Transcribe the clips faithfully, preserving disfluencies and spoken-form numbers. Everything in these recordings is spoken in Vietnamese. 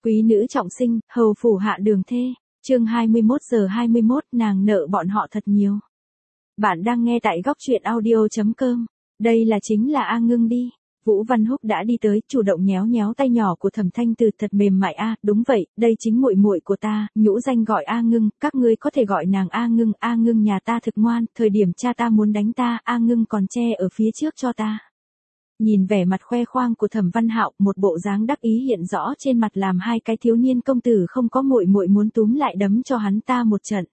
Quý nữ trọng sinh, hầu phủ hạ đường thê. Chương hai mươi mốt giờ hai mươi mốt, nàng nợ bọn họ thật nhiều. Bạn đang nghe tại góc truyện audio chấm com. Đây là chính là A Ngưng đi. Vũ Văn Húc đã đi tới, chủ động nhéo nhéo tay nhỏ của Thẩm Thanh Từ, thật mềm mại a, đúng vậy, đây chính muội muội của ta, nhũ danh gọi A Ngưng, các ngươi có thể gọi nàng A Ngưng, A Ngưng nhà ta thực ngoan, thời điểm cha ta muốn đánh ta, A Ngưng còn che ở phía trước cho ta. Nhìn vẻ mặt khoe khoang của Thẩm Văn Hạo, một bộ dáng đắc ý hiện rõ trên mặt làm hai cái thiếu niên công tử không có muội muội muốn túm lại đấm cho hắn ta một trận.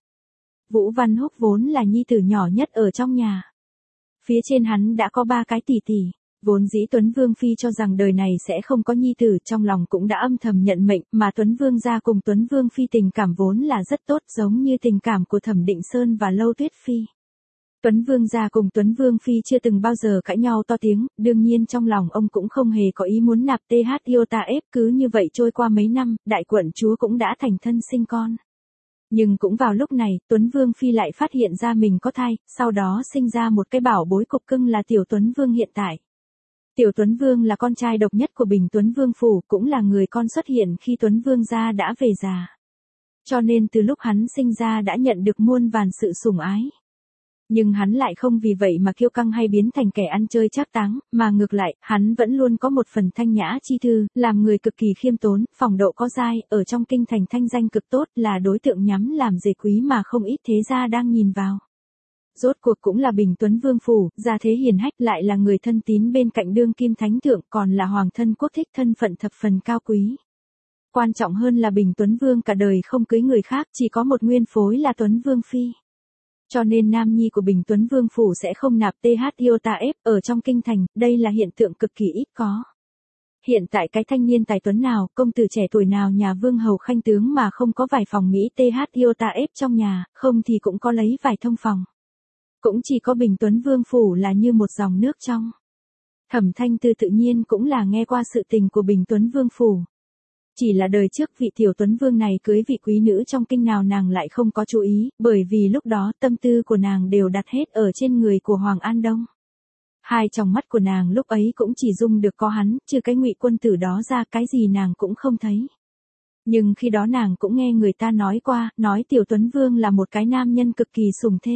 Vũ Văn Húc vốn là nhi tử nhỏ nhất ở trong nhà. Phía trên hắn đã có ba cái tỷ tỷ. Vốn dĩ Tuấn Vương Phi cho rằng đời này sẽ không có nhi tử, trong lòng cũng đã âm thầm nhận mệnh, mà Tuấn Vương gia cùng Tuấn Vương Phi tình cảm vốn là rất tốt, giống như tình cảm của Thẩm Định Sơn và Lâu Tuyết Phi. Tuấn Vương gia cùng Tuấn Vương Phi chưa từng bao giờ cãi nhau to tiếng, đương nhiên trong lòng ông cũng không hề có ý muốn nạp tê hát Iota ép, cứ như vậy trôi qua mấy năm, đại quận chúa cũng đã thành thân sinh con. Nhưng cũng vào lúc này, Tuấn Vương Phi lại phát hiện ra mình có thai, sau đó sinh ra một cái bảo bối cục cưng là Tiểu Tuấn Vương hiện tại. Tiểu Tuấn Vương là con trai độc nhất của Bình Tuấn Vương phủ, cũng là người con xuất hiện khi Tuấn Vương gia đã về già. Cho nên từ lúc hắn sinh ra đã nhận được muôn vàn sự sủng ái. Nhưng hắn lại không vì vậy mà kiêu căng hay biến thành kẻ ăn chơi trác táng, mà ngược lại, hắn vẫn luôn có một phần thanh nhã chi thư, làm người cực kỳ khiêm tốn, phong độ có giai, ở trong kinh thành thanh danh cực tốt, là đối tượng nhắm làm dề quý mà không ít thế gia đang nhìn vào. Rốt cuộc cũng là Bình Tuấn Vương phủ, gia thế hiền hách, lại là người thân tín bên cạnh đương kim thánh thượng, còn là hoàng thân quốc thích, thân phận thập phần cao quý. Quan trọng hơn là Bình Tuấn Vương cả đời không cưới người khác, chỉ có một nguyên phối là Tuấn Vương Phi. Cho nên nam nhi của Bình Tuấn Vương phủ sẽ không nạp tê hát Iota ép ở trong kinh thành, đây là hiện tượng cực kỳ ít có. Hiện tại cái thanh niên tài tuấn nào, công tử trẻ tuổi nào nhà vương hầu khanh tướng mà không có vài phòng Mỹ tê hát Iota ép trong nhà, không thì cũng có lấy vài thông phòng. Cũng chỉ có Bình Tuấn Vương phủ là như một dòng nước trong. Thẩm Thanh Từ tự nhiên cũng là nghe qua sự tình của Bình Tuấn Vương phủ. Chỉ là đời trước vị Tiểu Tuấn Vương này cưới vị quý nữ trong kinh nào nàng lại không có chú ý, bởi vì lúc đó tâm tư của nàng đều đặt hết ở trên người của Hoàng An Đông. Hai tròng mắt của nàng lúc ấy cũng chỉ dung được có hắn, trừ cái Ngụy quân tử đó ra cái gì nàng cũng không thấy. Nhưng khi đó nàng cũng nghe người ta nói qua, nói Tiểu Tuấn Vương là một cái nam nhân cực kỳ sủng thê.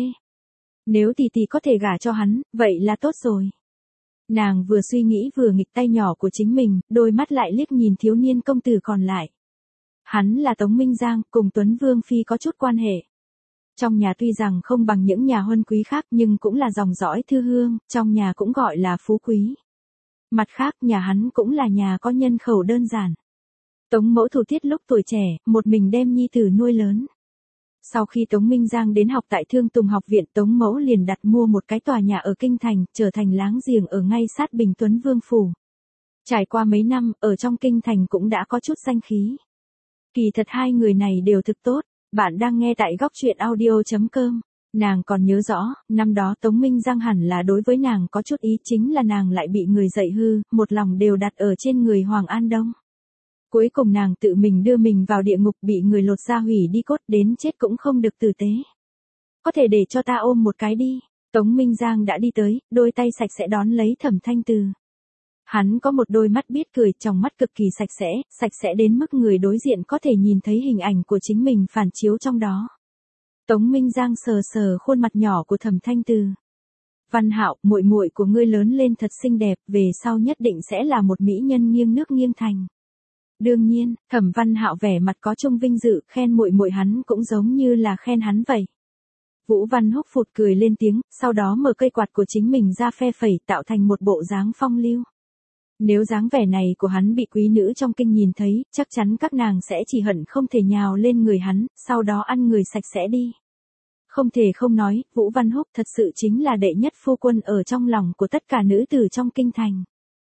Nếu tỷ tỷ có thể gả cho hắn, vậy là tốt rồi. Nàng vừa suy nghĩ vừa nghịch tay nhỏ của chính mình, đôi mắt lại liếc nhìn thiếu niên công tử còn lại. Hắn là Tống Minh Giang, cùng Tuấn Vương Phi có chút quan hệ. Trong nhà tuy rằng không bằng những nhà huân quý khác nhưng cũng là dòng dõi thư hương, trong nhà cũng gọi là phú quý. Mặt khác nhà hắn cũng là nhà có nhân khẩu đơn giản. Tống mẫu thủ tiết lúc tuổi trẻ, một mình đem nhi tử nuôi lớn. Sau khi Tống Minh Giang đến học tại Thương Tùng học viện, Tống mẫu liền đặt mua một cái tòa nhà ở kinh thành, trở thành láng giềng ở ngay sát Bình Tuấn Vương phủ. Trải qua mấy năm, ở trong kinh thành cũng đã có chút danh khí. Kỳ thật hai người này đều thực tốt, bạn đang nghe tại góc truyện audio chấm com. Nàng còn nhớ rõ, năm đó Tống Minh Giang hẳn là đối với nàng có chút ý, chính là nàng lại bị người dạy hư, một lòng đều đặt ở trên người Hoàng An Đông. Cuối cùng nàng tự mình đưa mình vào địa ngục, bị người lột da hủy đi cốt, đến chết cũng không được tử tế. Có thể để cho ta ôm một cái đi. Tống Minh Giang đã đi tới, đôi tay sạch sẽ đón lấy Thẩm Thanh Từ. Hắn có một đôi mắt biết cười, trong mắt cực kỳ sạch sẽ, sạch sẽ đến mức người đối diện có thể nhìn thấy hình ảnh của chính mình phản chiếu trong đó. Tống Minh Giang sờ sờ khuôn mặt nhỏ của Thẩm Thanh Từ. Văn Hạo, muội muội của ngươi lớn lên thật xinh đẹp, về sau nhất định sẽ là một mỹ nhân nghiêng nước nghiêng thành. Đương nhiên, Thẩm Văn Hạo vẻ mặt có chung vinh dự, khen muội muội hắn cũng giống như là khen hắn vậy. Vũ Văn Húc phụt cười lên tiếng, sau đó mở cây quạt của chính mình ra phe phẩy, tạo thành một bộ dáng phong lưu. Nếu dáng vẻ này của hắn bị quý nữ trong kinh nhìn thấy, chắc chắn các nàng sẽ chỉ hận không thể nhào lên người hắn, sau đó ăn người sạch sẽ đi. Không thể không nói, Vũ Văn Húc thật sự chính là đệ nhất phu quân ở trong lòng của tất cả nữ tử trong kinh thành.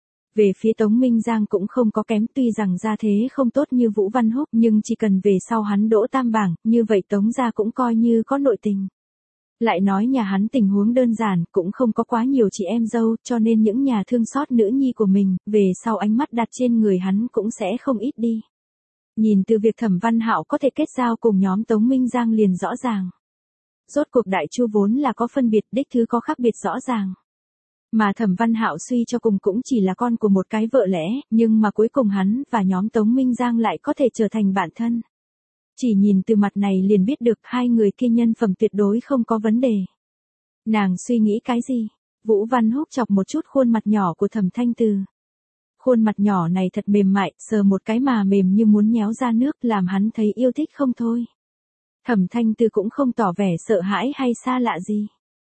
Về phía Tống Minh Giang cũng không có kém, tuy rằng gia thế không tốt như Vũ Văn Húc, nhưng chỉ cần về sau hắn đỗ tam bảng, như vậy Tống gia cũng coi như có nội tình. Lại nói nhà hắn tình huống đơn giản, cũng không có quá nhiều chị em dâu, cho nên những nhà thương xót nữ nhi của mình, về sau ánh mắt đặt trên người hắn cũng sẽ không ít đi. Nhìn từ việc Thẩm Văn Hạo có thể kết giao cùng nhóm Tống Minh Giang liền rõ ràng. Rốt cuộc đại chu vốn là có phân biệt, đích thứ có khác biệt rõ ràng. Mà Thẩm Văn Hạo suy cho cùng cũng chỉ là con của một cái vợ lẽ, nhưng mà cuối cùng hắn và nhóm Tống Minh Giang lại có thể trở thành bạn thân. Chỉ nhìn từ mặt này liền biết được hai người kia nhân phẩm tuyệt đối không có vấn đề. Nàng suy nghĩ cái gì? Vũ Văn Húc chọc một chút khuôn mặt nhỏ của Thẩm Thanh Từ. Khuôn mặt nhỏ này thật mềm mại, sờ một cái mà mềm như muốn nhéo ra nước, làm hắn thấy yêu thích không thôi. Thẩm Thanh Từ cũng không tỏ vẻ sợ hãi hay xa lạ gì.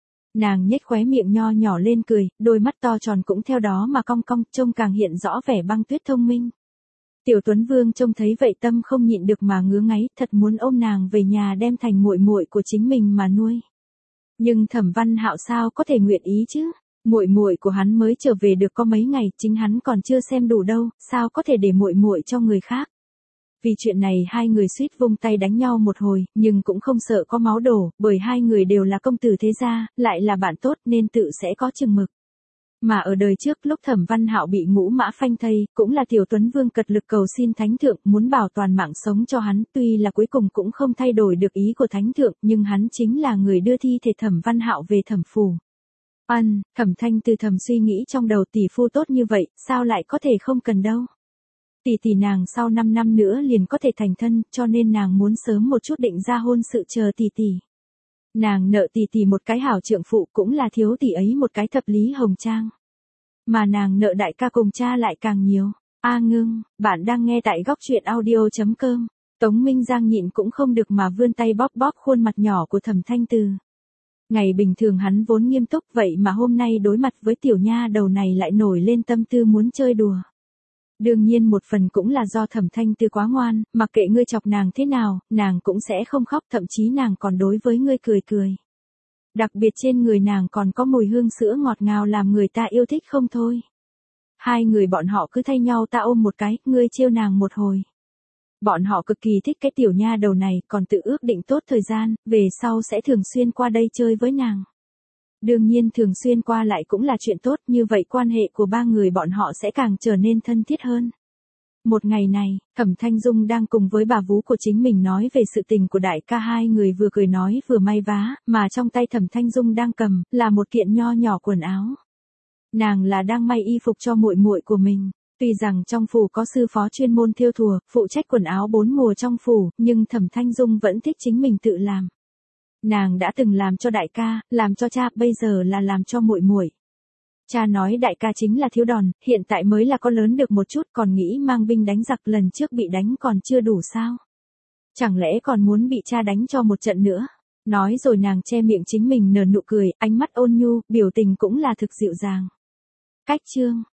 Nàng nhếch khóe miệng nho nhỏ lên cười, đôi mắt to tròn cũng theo đó mà cong cong, trông càng hiện rõ vẻ băng tuyết thông minh. Tiểu Tuấn Vương trông thấy vậy tâm không nhịn được mà ngứa ngáy, thật muốn ôm nàng về nhà đem thành muội muội của chính mình mà nuôi. Nhưng Thẩm Văn Hạo sao có thể nguyện ý chứ? Muội muội của hắn mới trở về được có mấy ngày, chính hắn còn chưa xem đủ đâu, sao có thể để muội muội cho người khác? Vì chuyện này hai người suýt vung tay đánh nhau một hồi, nhưng cũng không sợ có máu đổ, bởi hai người đều là công tử thế gia, lại là bạn tốt nên tự sẽ có chừng mực. Mà ở đời trước lúc Thẩm Văn Hạo bị ngũ mã phanh thây, cũng là Tiểu Tuấn Vương cật lực cầu xin Thánh Thượng muốn bảo toàn mạng sống cho hắn, tuy là cuối cùng cũng không thay đổi được ý của Thánh Thượng, nhưng hắn chính là người đưa thi thể Thẩm Văn Hạo về Thẩm phủ. Ân, Thẩm Thanh Từ thầm suy nghĩ trong đầu, tỷ phu tốt như vậy, sao lại có thể không cần đâu. Tỷ tỷ nàng sau năm năm nữa liền có thể thành thân, cho nên nàng muốn sớm một chút định ra hôn sự chờ tỷ tỷ. Nàng nợ tỷ tỷ một cái hảo trượng phụ, cũng là thiếu tỷ ấy một cái thập lý hồng trang. Mà nàng nợ đại ca cùng cha lại càng nhiều. A Ngưng, bạn đang nghe tại góc truyện audio chấm com. Tống Minh Giang nhịn cũng không được mà vươn tay bóp bóp khuôn mặt nhỏ của Thẩm Thanh Từ. Ngày bình thường hắn vốn nghiêm túc, vậy mà hôm nay đối mặt với tiểu nha đầu này lại nổi lên tâm tư muốn chơi đùa. Đương nhiên một phần cũng là do Thẩm Thanh Từ quá ngoan, mặc kệ ngươi chọc nàng thế nào, nàng cũng sẽ không khóc, thậm chí nàng còn đối với ngươi cười cười. Đặc biệt trên người nàng còn có mùi hương sữa ngọt ngào làm người ta yêu thích không thôi. Hai người bọn họ cứ thay nhau ta ôm một cái, ngươi trêu nàng một hồi. Bọn họ cực kỳ thích cái tiểu nha đầu này, còn tự ước định tốt thời gian, về sau sẽ thường xuyên qua đây chơi với nàng. Đương nhiên thường xuyên qua lại cũng là chuyện tốt, như vậy quan hệ của ba người bọn họ sẽ càng trở nên thân thiết hơn. Một ngày này, Thẩm Thanh Dung đang cùng với bà vú của chính mình nói về sự tình của đại ca, hai người vừa cười nói vừa may vá, mà trong tay Thẩm Thanh Dung đang cầm là một kiện nho nhỏ quần áo. Nàng là đang may y phục cho muội muội của mình. Tuy rằng trong phủ có sư phó chuyên môn thêu thùa, phụ trách quần áo bốn mùa trong phủ, nhưng Thẩm Thanh Dung vẫn thích chính mình tự làm. Nàng đã từng làm cho đại ca, làm cho cha, bây giờ là làm cho muội muội. Cha nói đại ca chính là thiếu đòn, hiện tại mới là có lớn được một chút, còn nghĩ mang binh đánh giặc, lần trước bị đánh còn chưa đủ sao? Chẳng lẽ còn muốn bị cha đánh cho một trận nữa? Nói rồi nàng che miệng chính mình nở nụ cười, ánh mắt ôn nhu, biểu tình cũng là thực dịu dàng. Cách chương